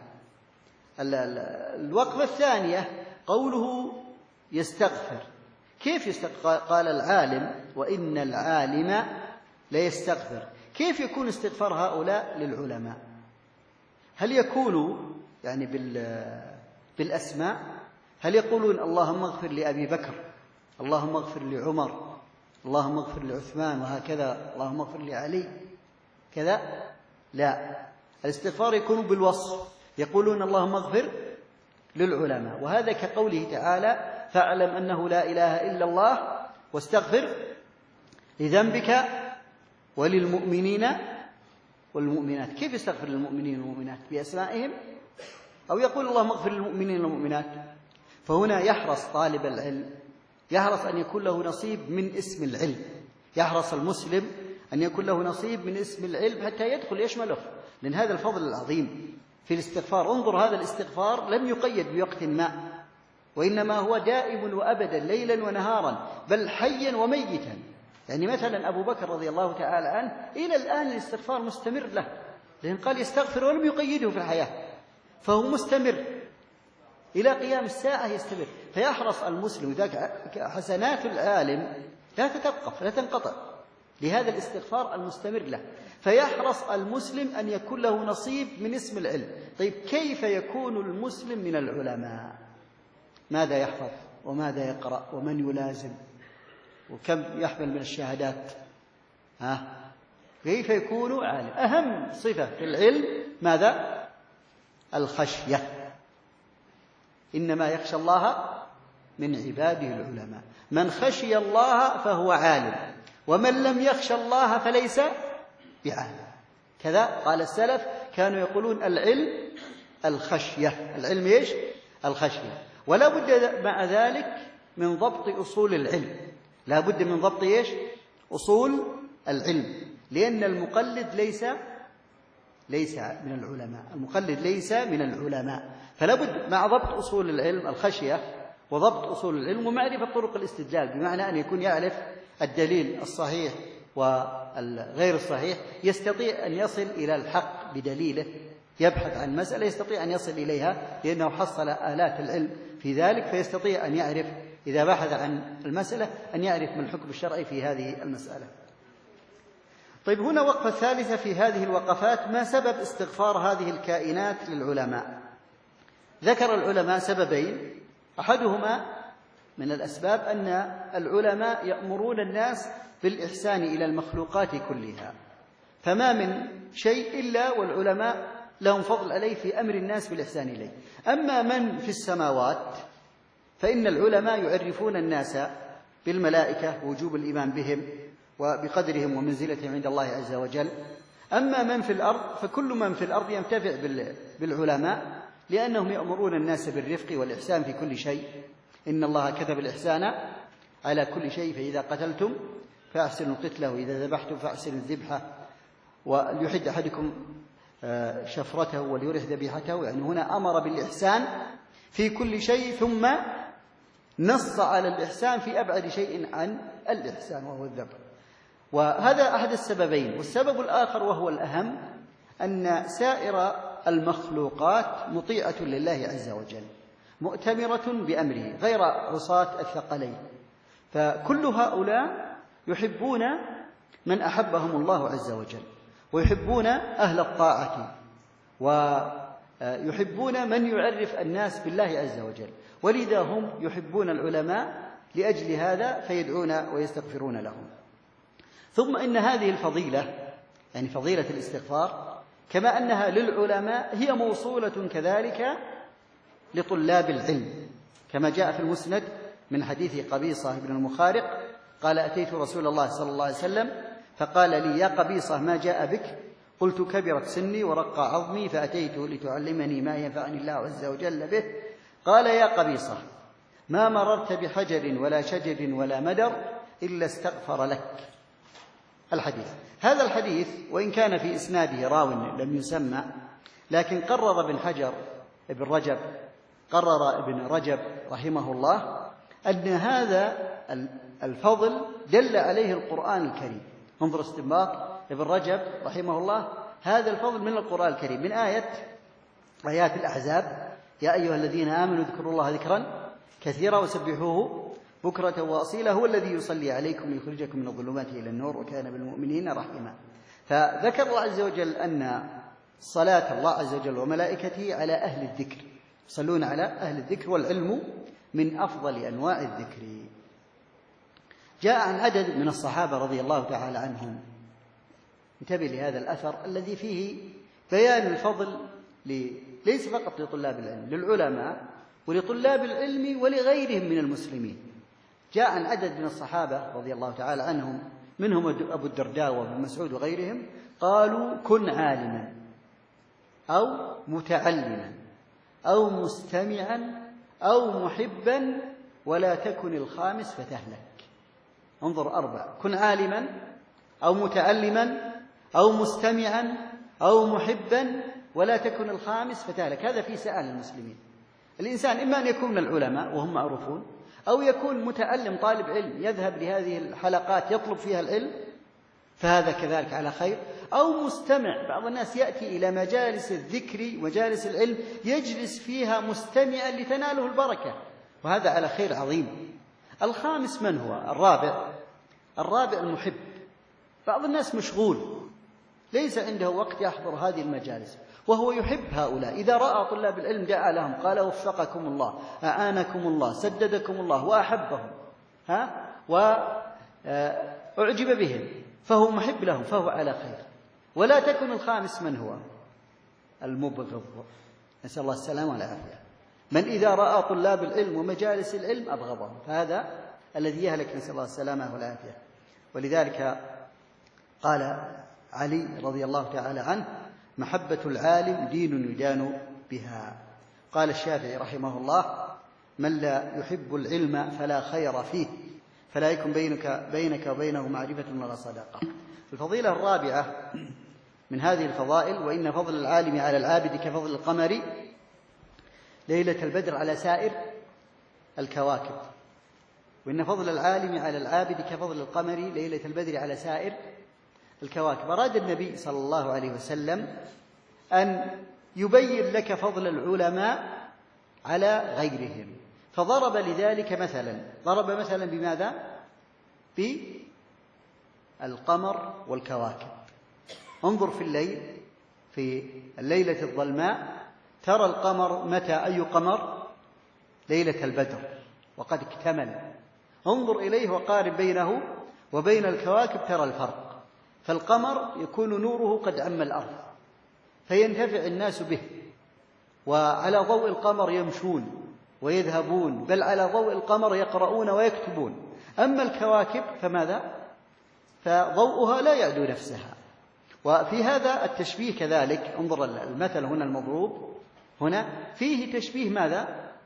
الوقفة الثانية قوله يستغفر. كيف يستغفر؟ قال العالم: وإن العالم لا يستغفر. كيف يكون استغفار هؤلاء للعلماء؟ هل يكون يعني بالأسماء؟ هل يقولون اللهم اغفر لأبي بكر، اللهم اغفر لعمر، اللهم اغفر لعثمان، وهكذا اللهم اغفر لعلي كذا؟ لا، الاستغفار يكون بالوصف، يقولون اللهم اغفر للعلماء. وهذا كقوله تعالى: فاعلم أنه لا إله إلا الله واستغفر لذنبك وللمؤمنين والمؤمنات. كيف يستغفر للمؤمنين والمؤمنات؟ بأسمائهم؟ أو يقول اللهم اغفر للمؤمنين والمؤمنات؟ فهنا يحرص طالب العلم، يحرص أن يكون له نصيب من اسم العلم، يحرص المسلم أن يكون له نصيب من اسم العلم حتى يدخل يشمله، لأن هذا الفضل العظيم في الاستغفار. انظر، هذا الاستغفار لم يقيد بوقت ما، وإنما هو دائم وأبدا، ليلا ونهارا، بل حيا وميتا. يعني مثلا أبو بكر رضي الله تعالى عنه إلى الآن الاستغفار مستمر له، لأن قال يستغفر ولم يقيده في الحياة، فهو مستمر إلى قيام الساعة يستمر. فيحرص المسلم، ذاك حسنات العالم لا تتوقف، لا تنقطع، لهذا الاستغفار المستمر له، فيحرص المسلم أن يكون له نصيب من اسم العلم. طيب كيف يكون المسلم من العلماء؟ ماذا يحفظ وماذا يقرأ ومن يلازم وكم يحمل من الشهادات؟ كيف يكون عالم؟ أهم صفة في العلم ماذا؟ الخشية. إنما يخشى الله من عباده العلماء. من خشي الله فهو عالم، ومن لم يخشى الله فليس بعالم. كذا قال السلف، كانوا يقولون العلم الخشية. العلم إيش؟ الخشية. ولا بد مع ذلك من ضبط أصول العلم. لا بد من ضبط إيش؟ أصول العلم، لأن المقلد ليس من العلماء. المقلد ليس من العلماء، فلا بد مع ضبط أصول العلم الخشية وضبط أصول العلم ومعرفة طرق الاستدلال، بمعنى أن يكون يعرف الدليل الصحيح والغير الصحيح، يستطيع أن يصل إلى الحق بدليله، يبحث عن مسألة يستطيع أن يصل إليها لأنه حصل آلات العلم في ذلك، فيستطيع أن يعرف إذا بحث عن المسألة أن يعرف ما الحكم الشرعي في هذه المسألة. طيب، هنا وقفة ثالثة في هذه الوقفات: ما سبب استغفار هذه الكائنات للعلماء؟ ذكر العلماء سببين. أحدهما من الأسباب أن العلماء يأمرون الناس بالإحسان إلى المخلوقات كلها، فما من شيء إلا والعلماء لهم فضل عليه في أمر الناس بالإحسان إليه. أما من في السماوات فإن العلماء يعرفون الناس بالملائكة ووجوب الإيمان بهم وبقدرهم ومنزلتهم عند الله عز وجل. أما من في الأرض فكل من في الأرض ينتفع بالعلماء، لأنهم يأمرون الناس بالرفق والإحسان في كل شيء. إن الله كتب الإحسان على كل شيء، فإذا قتلتم فأحسنوا القتلة وإذا ذبحتم فأحسنوا الذبحة وليحد أحدكم شفرته وليرح ذبيحته. يعني هنا أمر بالإحسان في كل شيء، ثم نص على الإحسان في أبعد شيء عن الإحسان وهو الذبح. وهذا أحد السببين. والسبب الآخر وهو الأهم أن سائر المخلوقات مطيعة لله عز وجل، مؤتمرة بأمره، غير عصاة الثقلين. فكل هؤلاء يحبون من أحبهم الله عز وجل، ويحبون أهل الطاعة، ويحبون من يعرف الناس بالله عز وجل، ولذا هم يحبون العلماء لأجل هذا فيدعون ويستغفرون لهم. ثم إن هذه الفضيلة، يعني فضيلة الاستغفار، كما أنها للعلماء هي موصولة كذلك لطلاب العلم، كما جاء في المسند من حديث قبيصة بن المخارق قال: أتيت رسول الله صلى الله عليه وسلم فقال لي: يا قبيصة ما جاء بك؟ قلت: كبرت سني ورق عظمي فأتيت لتعلمني ما ينفعني الله عز وجل به. قال: يا قبيصة ما مررت بحجر ولا شجر ولا مدر إلا استغفر لك. الحديث. هذا الحديث وإن كان في إسناده راو لم يسمى، لكن قرر ابن رجب رحمه الله أن هذا الفضل دل عليه القرآن الكريم. انظر استنباط ابن رجب رحمه الله: هذا الفضل من القرآن الكريم، من آيات الأحزاب: يا أيها الذين آمنوا اذكروا الله ذكرا كثيرا وسبحوه بكرة وأصيلا هو الذي يصلي عليكم ليخرجكم من الظلمات إلى النور وكان بالمؤمنين رحيما. فذكر الله عز وجل أن صلاة الله عز وجل وملائكته على أهل الذكر، يصلون على أهل الذكر، والعلم من أفضل أنواع الذكر. جاء عن عدد من الصحابة رضي الله تعالى عنهم، انتبه لهذا الأثر الذي فيه بيان الفضل ليس فقط لطلاب العلم، للعلماء ولطلاب العلم ولغيرهم من المسلمين. جاء عن عدد من الصحابة رضي الله تعالى عنهم، منهم أبو الدرداء وابن مسعود وغيرهم، قالوا: كن عالما أو متعلما أو مستمعا أو محبا ولا تكن الخامس فتهلك. انظر 4: كن عالما أو متعلما أو مستمعا أو محبا ولا تكن الخامس فتهلك. هذا في سائر المسلمين. الإنسان إما أن يكون من العلماء وهم معروفون، أو يكون متعلم طالب علم يذهب لهذه الحلقات يطلب فيها العلم، فهذا كذلك على خير، أو مستمع. بعض الناس يأتي إلى مجالس الذكر مجالس العلم يجلس فيها مستمعا لتناله البركة، وهذا على خير عظيم. الخامس من هو؟ الرابع المحب. بعض الناس مشغول ليس عنده وقت يحضر هذه المجالس، وهو يحب هؤلاء. إذا رأى طلاب العلم دعا لهم، قال وفقكم الله، أعانكم الله، سددكم الله، وأحبهم وأعجب بهم، فهو محب لهم، فهو على خير. ولا تكن الخامس من هو المبغض، نسأل الله السلامة والعافية، من إذا رأى طلاب العلم ومجالس العلم أبغضهم، فهذا الذي يهلك، نسأل الله السلامة والعافية. ولذلك قال علي رضي الله تعالى عنه: محبة العالم دين يدان بها. قال الشافعي رحمه الله: من لا يحب العلم فلا خير فيه، فلا يكن بينك وبينه معرفة ولا صداقة. الفضيلة الرابعة من هذه الفضائل: وإن فضل العالم على العابد كفضل القمر ليلة البدر على سائر الكواكب. وإن فضل العالم على العابد كفضل القمر ليلة البدر على سائر الكواكب. أراد النبي صلى الله عليه وسلم أن يبين لك فضل العلماء على غيرهم، فضرب لذلك مثلا، ضرب مثلا بماذا؟ بالقمر والكواكب. انظر في الليل، في الليلة الظلماء ترى القمر متى؟ أي قمر؟ ليلة البدر، وقد اكتمل. انظر إليه وقارب بينه وبين الكواكب ترى الفرق. فالقمر يكون نوره قد عم الأرض فينتفع الناس به، وعلى ضوء القمر يمشون ويذهبون، بل على ضوء القمر يقرؤون ويكتبون. أما الكواكب فماذا؟ فضوءها لا يعدو نفسها. وفي هذا التشبيه كذلك، انظر المثل هنا المضروب هنا فيه تشبيه ماذا؟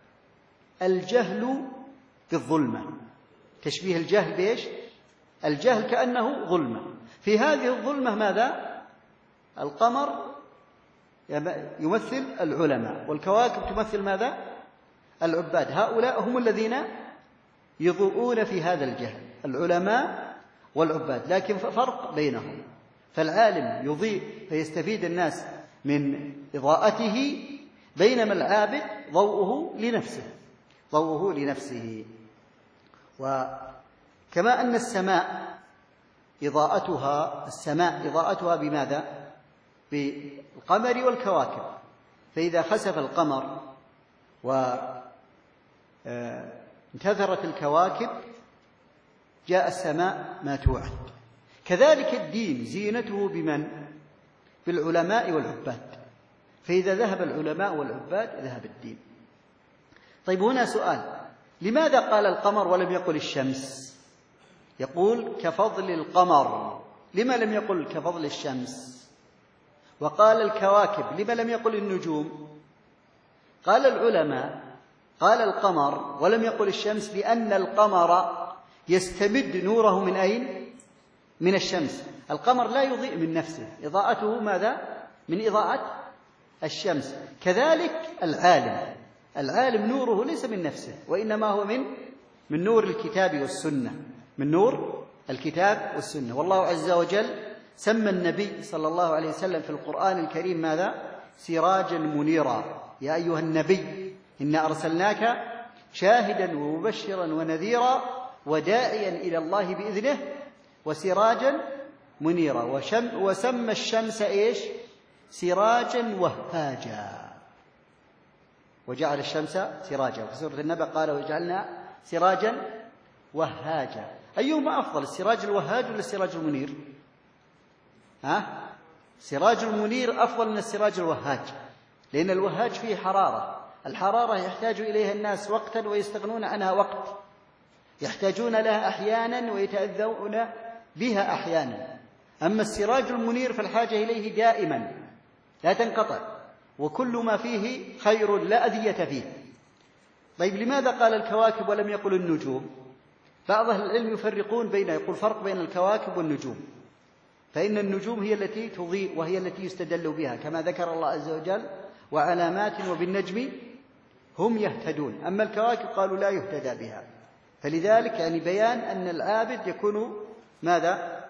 الجهل بالظلمة. تشبيه الجهل بإيش؟ الجهل كأنه ظلمة. في هذه الظلمة ماذا؟ القمر يمثل العلماء، والكواكب تمثل ماذا؟ العباد. هؤلاء هم الذين يضوءون في هذا الجهل، العلماء والعباد، لكن فرق بينهم. فالعالم يضيء فيستفيد الناس من إضاءته، بينما العابد ضوءه لنفسه. وكما أن السماء إضاءتها بماذا؟ بالقمر والكواكب. فإذا خسف القمر وانتثرت الكواكب جاء السماء ما توعد. كذلك الدين زينته بمن؟ بالعلماء والعباد. فإذا ذهب العلماء والعباد ذهب الدين. طيب هنا سؤال: لماذا قال القمر ولم يقل الشمس؟ يقول كفضل القمر، لما لم يقل كفضل الشمس؟ وقال الكواكب، لما لم يقل النجوم؟ قال العلماء قال القمر ولم يقل الشمس لأن القمر يستمد نوره من أين؟ من الشمس. القمر لا يضيء من نفسه، إضاءته ماذا؟ من إضاءة الشمس. كذلك العالم نوره ليس من نفسه، وإنما هو من نور الكتاب والسنة، من نور الكتاب والسنة. والله عز وجل سمى النبي صلى الله عليه وسلم في القرآن الكريم ماذا؟ سراجا منيرا. يا أيها النبي إنا أرسلناك شاهدا ومبشرا ونذيرا وداعيا إلى الله بإذنه وسراجا منيرا. وسمى الشمس إيش؟ سراجا وهاجا، وجعل الشمس سراجا. في سورة النبأ قال وجعلنا سراجا وهاجا. أيهما أفضل، السراج الوهاج ولا السراج المنير؟ سراج المنير أفضل من السراج الوهاج، لأن الوهاج فيه حرارة، الحرارة يحتاج إليها الناس وقتا ويستغنون عنها وقت، يحتاجون لها أحيانا ويتأذون بها أحيانا. أما السراج المنير فالحاجة إليه دائما لا تنقطع، وكل ما فيه خير لا أذية فيه. طيب لماذا قال الكواكب ولم يقل النجوم؟ بعض أهل العلم يفرقون يقول فرق بين الكواكب والنجوم، فإن النجوم هي التي تضيء وهي التي يستدل بها، كما ذكر الله عز وجل وعلامات وبالنجم هم يهتدون. أما الكواكب قالوا لا يهتدى بها. فلذلك بيان أن العابد يكون ماذا؟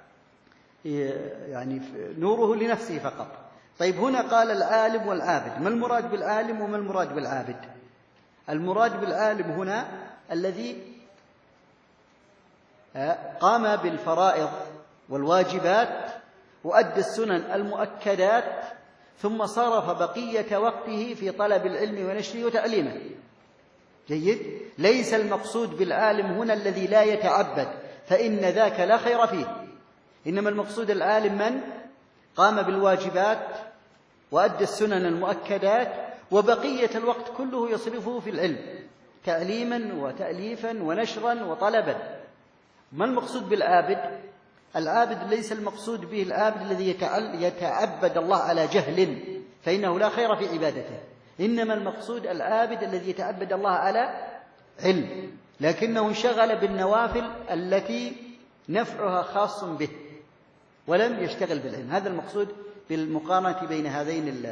نوره لنفسه فقط. طيب هنا قال العالم والعابد، ما المراد بالعالم وما المراد بالعابد؟ المراد بالعالم هنا الذي قام بالفرائض والواجبات وأدى السنن المؤكدات، ثم صرف بقية وقته في طلب العلم ونشره وتعليمه. جيد؟ ليس المقصود بالعالم هنا الذي لا يتعبد، فإن ذاك لا خير فيه، إنما المقصود العالم من قام بالواجبات وأدى السنن المؤكدات وبقية الوقت كله يصرفه في العلم تعليما وتأليفا ونشرا وطلبا. ما المقصود بالعابد؟ العابد ليس المقصود به العابد الذي يتعبد الله على جهل، فإنه لا خير في عبادته، إنما المقصود العابد الذي يتعبد الله على علم، لكنه انشغل بالنوافل التي نفعها خاص به ولم يشتغل بالعلم. هذا المقصود بالمقارنة بين هذين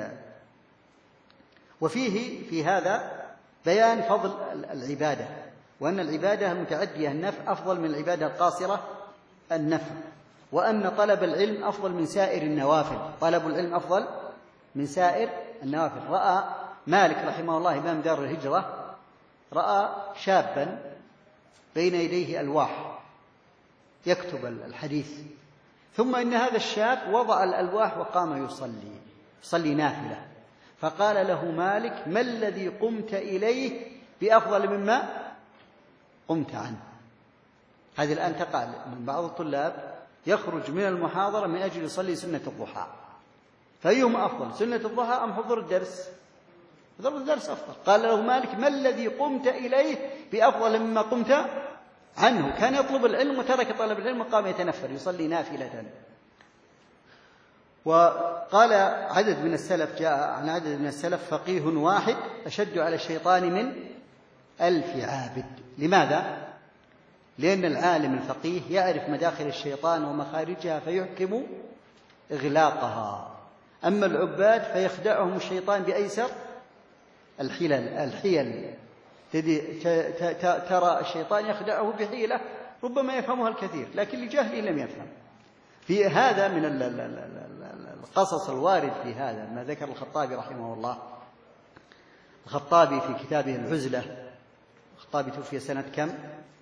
وفيه في هذا بيان فضل العبادة، وأن العبادة المتعدية النفع أفضل من العبادة القاصرة النفع، وأن طلب العلم أفضل من سائر النوافل، طلب العلم أفضل من سائر النوافل. رأى مالك رحمه الله إمام دار الهجرة رأى شابا بين يديه ألواح يكتب الحديث، ثم إن هذا الشاب وضع الألواح وقام يصلي نافلة، فقال له مالك: ما الذي قمت إليه بأفضل مما قمت عنه؟ هذه الآن تقع من بعض الطلاب يخرج من المحاضرة من أجل يصلي سنة الضحى، فأيهما أفضل، سنة الضحى أم حضور الدرس؟ حضور الدرس أفضل. قال له مالك: ما الذي قمت إليه بأفضل مما قمت عنه؟ كان يطلب العلم وترك طلب العلم وقام يتنفل يصلي نافلة. وقال عدد من السلف، جاء عن عدد من السلف: فقيه واحد أشد على الشيطان من 1000 عابد. لماذا؟ لأن العالم الفقيه يعرف مداخل الشيطان ومخارجها فيحكم إغلاقها، أما العباد فيخدعهم الشيطان بأيسر الحيل. ترى الشيطان يخدعه بحيلة ربما يفهمها الكثير، لكن لجهله لم يفهم. في هذا من القصص الوارد في هذا ما ذكر الخطابي رحمه الله. الخطابي في كتابه العزلة، الخطابي توفي سنة كم؟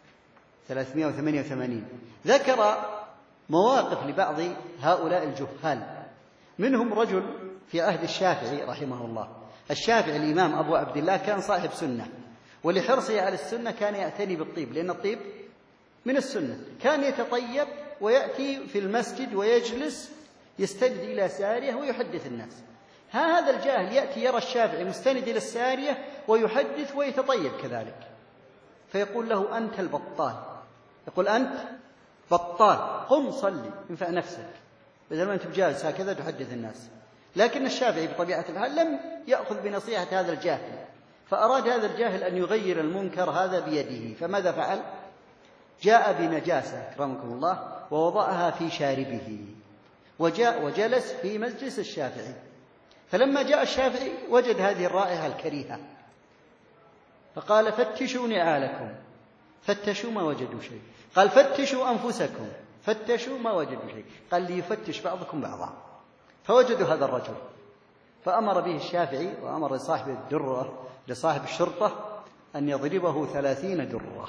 388. ذكر مواقف لبعض هؤلاء الجهال، منهم رجل في عهد الشافعي رحمه الله. الشافعي الإمام أبو عبد الله كان صاحب سنة، ولحرصه على السنة كان يعتني بالطيب، لأن الطيب من السنة. كان يتطيب ويأتي في المسجد ويجلس يستند إلى سارية ويحدث الناس. هذا الجاهل يأتي يرى الشافعي مستند إلى السارية ويحدث ويتطيب كذلك، فيقول له: أنت البطال. يقول: أنت بطال، قم صلي انفع نفسك، بدل ما أنت بجالس هكذا تحدث الناس. لكن الشافعي بطبيعة الحال لم يأخذ بنصيحة هذا الجاهل، فأراد هذا الجاهل أن يغير المنكر هذا بيده، فماذا فعل؟ جاء بنجاسة أكرمكم الله ووضعها في شاربه، وجاء وجلس في مجلس الشافعي. فلما جاء الشافعي وجد هذه الرائحة الكريهة، فقال: فتشوا نعالكم، فتشوا ما وجدوا شيء. قال: فتشوا أنفسكم، فتشوا ما وجدوا شيء. قال: ليفتش بعضكم بعضا. فوجدوا هذا الرجل، فأمر به الشافعي وأمر لصاحب الشرطة أن يضربه 30 درة.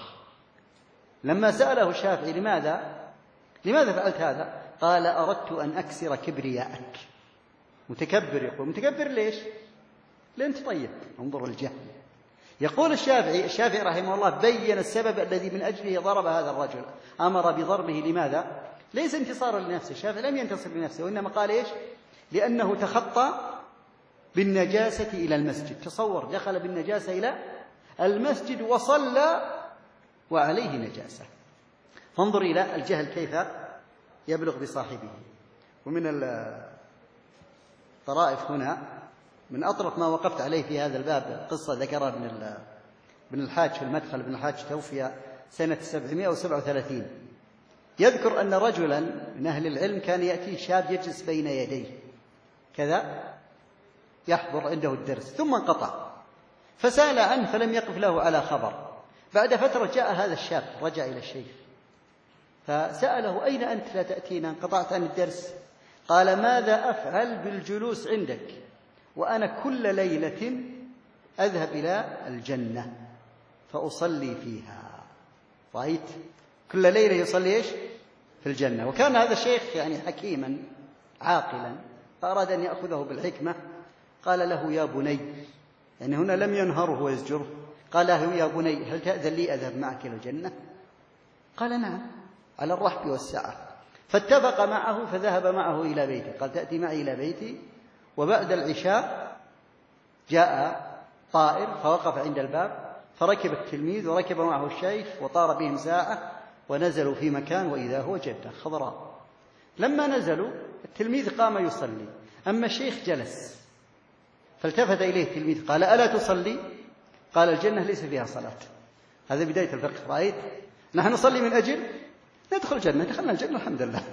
لما سأله الشافعي: لماذا فعلت هذا؟ قال: أردت أن أكسر كبرياءك. متكبر، يقول متكبر ليش؟ لأن تطيب. انظروا الجهل. يقول الشافعي رحمه الله بين السبب الذي من أجله ضرب هذا الرجل، أمر بضربه. لماذا؟ ليس انتصارا لنفسه، الشافعي لم ينتصر لنفسه، وإنما قال إيش؟ لأنه تخطى بالنجاسة إلى المسجد. تصور، دخل بالنجاسة إلى المسجد وصلى وعليه نجاسة. فانظر إلى الجهل كيف يبلغ بصاحبه. ومن الطرائف هنا، من أطرف ما وقفت عليه في هذا الباب قصة ذكرها ابن الحاج في المدخل. ابن الحاج توفي سنة 737. يذكر أن رجلا من أهل العلم كان يأتي شاب يجلس بين يديه كذا يحضر عنده الدرس، ثم انقطع، فسأل عنه فلم يقف له على خبر. بعد فترة جاء هذا الشاب، رجع إلى الشيخ فسأله: أين أنت لا تأتينا؟ انقطعت عن الدرس. قال: ماذا أفعل بالجلوس عندك وأنا كل ليلة أذهب إلى الجنة فأصلي فيها؟ رأيت؟ كل ليلة يصلي إيش؟ في الجنة. وكان هذا الشيخ يعني حكيما عاقلا، فأراد أن يأخذه بالحكمة، قال له يا بني، يعني هنا لم ينهره ويزجره، قال له يا بني هل تأذن لي أذهب معك إلى الجنة؟ قال نعم، على الرحب والسعة. فاتفق معه فذهب معه إلى بيته، قال تأتي معي إلى بيتي. وبعد العشاء جاء طائر فوقف عند الباب، فركب التلميذ وركب معه الشيخ وطار بهم ساعة ونزلوا في مكان وإذا هو جدة خضراء. لما نزلوا التلميذ قام يصلي، أما الشيخ جلس، فالتفت إليه التلميذ قال ألا تصلي؟ قال الجنة ليس فيها صلاة. هذا بداية الفقه. رأيت؟ نحن نصلي من أجل ندخل الجنة، دخلنا الجنة الحمد لله.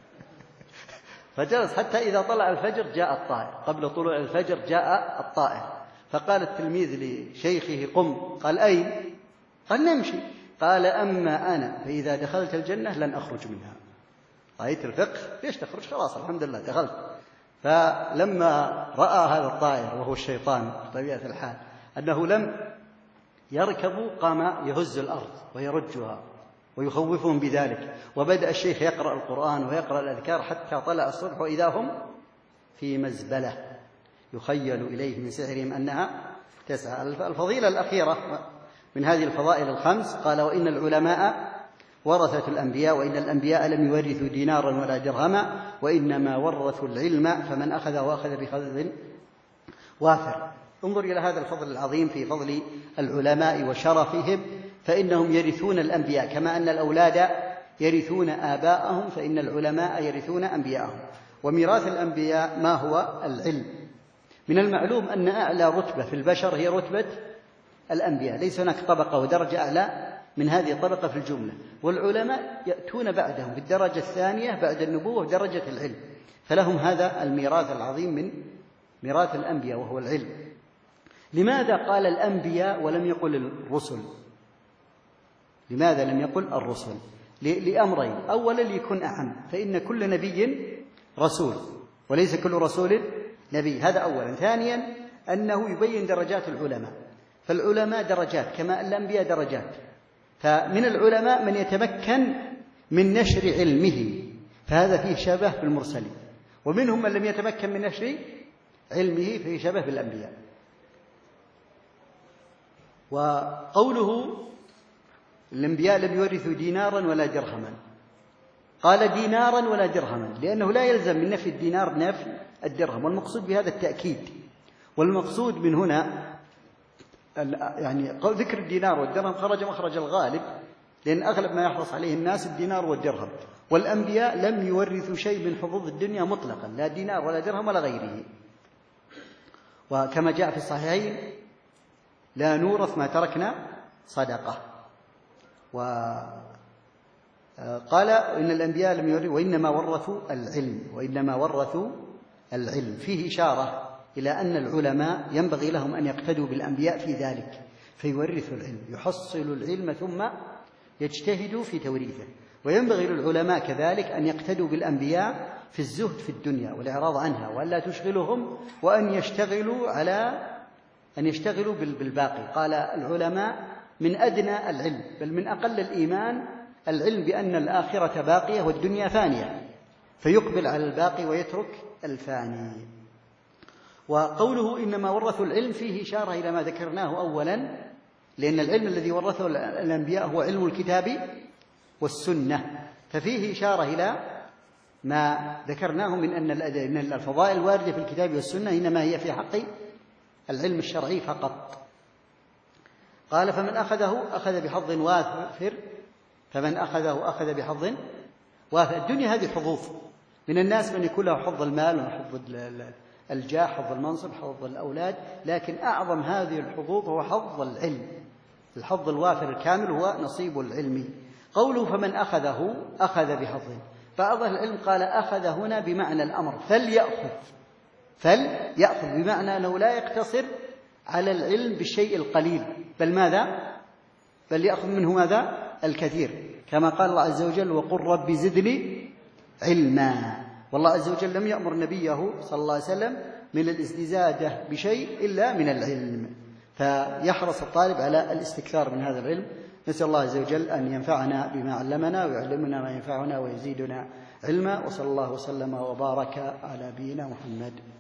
فجلس حتى إذا طلع الفجر جاء الطائر، قبل طلوع الفجر جاء الطائر، فقال التلميذ لشيخه قم، قال أين؟ قال نمشي. قال أما أنا فإذا دخلت الجنة لن أخرج منها. رأيت الفقه؟ ليش تخرج؟ خلاص الحمد لله دخلت. فلما رأى هذا الطائر وهو الشيطان بطبيعة الحال أنه لم يركبوا، قام يهز الأرض ويرجها ويخوفهم بذلك. وبدأ الشيخ يقرأ القرآن ويقرأ الأذكار حتى طلع الصبح وإذا هم في مزبلة يخيل إليه من سحرهم أنها تسعى. الفضيلة الأخيرة من هذه الفضائل الخمس قال وإن العلماء ورثة الأنبياء، وإن الأنبياء لم يورثوا دينارا ولا درهما وإنما ورثوا العلم فمن أخذه أخذ بحظ وافر. انظر إلى هذا الفضل العظيم في فضل العلماء وشرفهم، فإنهم يرثون الأنبياء كما أن الأولاد يرثون آباءهم، فإن العلماء يرثون أنبياءهم. وميراث الأنبياء ما هو؟ العلم. من المعلوم أن أعلى رتبة في البشر هي رتبة الأنبياء، ليس هناك طبقة ودرجة أعلى من هذه الطبقة في الجملة، والعلماء يأتون بعدهم في الدرجة الثانية بعد النبوة درجة العلم، فلهم هذا الميراث العظيم من ميراث الأنبياء وهو العلم. لماذا قال الأنبياء ولم يقل الرسل؟ لماذا لم يقل الرسل؟ لأمرين: أولا ليكون أعم، فإن كل نبي رسول وليس كل رسول نبي، هذا أولا. ثانيا أنه يبين درجات العلماء، فالعلماء درجات كما الأنبياء درجات، فمن العلماء من يتمكن من نشر علمه، فهذا فيه شبه بالمرسلين، ومنهم من لم يتمكن من نشر علمه فيه شبه بالأنبياء. وقوله الأنبياء لم يورثوا دينارا ولا درهما، قال دينارا ولا درهما لأنه لا يلزم من نفي الدينار نفي الدرهم، والمقصود بهذا التأكيد. والمقصود من هنا يعني ذكر الدينار والدرهم خرج مخرج الغالب، لأن أغلب ما يحرص عليه الناس الدينار والدرهم، والأنبياء لم يورثوا شيء من حظوظ الدنيا مطلقا، لا دينار ولا درهم ولا غيره. وكما جاء في الصحيحين لا نورث ما تركنا صدقة. وقال إن الأنبياء لم يورثوا وإنما ورثوا العلم، وإنما ورثوا العلم، فيه إشارة إلى أن العلماء ينبغي لهم أن يقتدوا بالأنبياء في ذلك، فيورثوا العلم، يحصلوا العلم ثم يجتهدوا في توريثه. وينبغي للعلماء كذلك أن يقتدوا بالأنبياء في الزهد في الدنيا والإعراض عنها، وأن لا تشغلهم، وأن يشتغلوا بالباقي. قال العلماء من أدنى العلم بل من أقل الإيمان العلم بأن الآخرة باقية والدنيا فانية، فيقبل على الباقي ويترك الفاني. وقوله إنما ورثوا العلم فيه إشارة إلى ما ذكرناه أولا، لأن العلم الذي ورثه الأنبياء هو علم الكتاب والسنة، ففيه إشارة إلى ما ذكرناه من أن الفضائل الواردة في الكتاب والسنة إنما هي في حق العلم الشرعي فقط. قال فمن أخذه أخذ بحظ وافر، فمن أخذه أخذ بحظ وافر. الدنيا هذه حظوظ، من الناس من يكون له حظ المال وحظ الجاه، حظ المنصب، حظ الأولاد، لكن أعظم هذه الحظوظ هو حظ العلم، الحظ الوافر الكامل هو نصيب العلم. قوله فمن أخذه أخذ بحظ، بعض العلم قال أخذ هنا بمعنى الأمر، فليأخذ بمعنى أنه لا يقتصر على العلم بالشيء القليل، بل ماذا؟ بل يأخذ منه ماذا؟ الكثير، كما قال الله عز وجل وقل رب زدني علما. والله عز وجل لم يأمر نبيه صلى الله عليه وسلم من الاستزادة بشيء إلا من العلم، فيحرص الطالب على الاستكثار من هذا العلم. نسأل الله عز وجل أن ينفعنا بما علمنا ويعلمنا ما ينفعنا ويزيدنا علما، وصلى الله وسلم وبارك على نبينا محمد.